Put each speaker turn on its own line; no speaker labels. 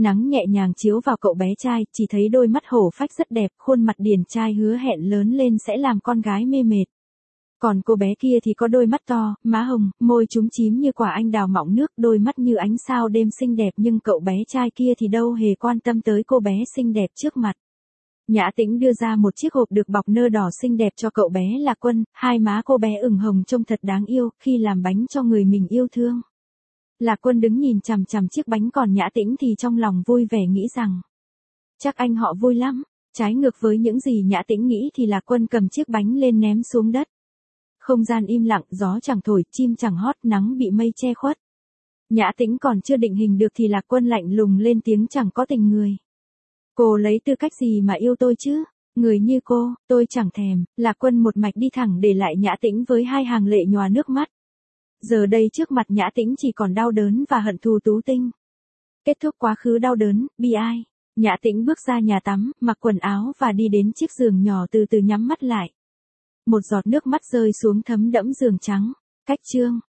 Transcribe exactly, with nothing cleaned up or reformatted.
nắng nhẹ nhàng chiếu vào cậu bé trai, chỉ thấy đôi mắt hổ phách rất đẹp, khuôn mặt điển trai hứa hẹn lớn lên sẽ làm con gái mê mệt. Còn cô bé kia thì có đôi mắt to, má hồng, môi trúng chím như quả anh đào mọng nước, đôi mắt như ánh sao đêm xinh đẹp, nhưng cậu bé trai kia thì đâu hề quan tâm tới cô bé xinh đẹp trước mặt. Nhã Tĩnh đưa ra một chiếc hộp được bọc nơ đỏ xinh đẹp cho cậu bé Lạc Quân, hai má cô bé ửng hồng trông thật đáng yêu, khi làm bánh cho người mình yêu thương. Lạc Quân đứng nhìn chằm chằm chiếc bánh, còn Nhã Tĩnh thì trong lòng vui vẻ nghĩ rằng chắc anh họ vui lắm. Trái ngược với những gì Nhã Tĩnh nghĩ thì Lạc Quân cầm chiếc bánh lên ném xuống đất. Không gian im lặng, gió chẳng thổi, chim chẳng hót, nắng bị mây che khuất. Nhã Tĩnh còn chưa định hình được thì Lạc Quân lạnh lùng lên tiếng chẳng có tình người. Cô lấy tư cách gì mà yêu tôi chứ? Người như cô, tôi chẳng thèm. Lạc Quân một mạch đi thẳng để lại Nhã Tĩnh với hai hàng lệ nhòa nước mắt. Giờ đây trước mặt Nhã Tĩnh chỉ còn đau đớn và hận thù Tú Tinh. Kết thúc quá khứ đau đớn, bi ai. Nhã Tĩnh bước ra nhà tắm, mặc quần áo và đi đến chiếc giường nhỏ, từ từ nhắm mắt lại. Một giọt nước mắt rơi xuống thấm đẫm giường trắng. Cách chương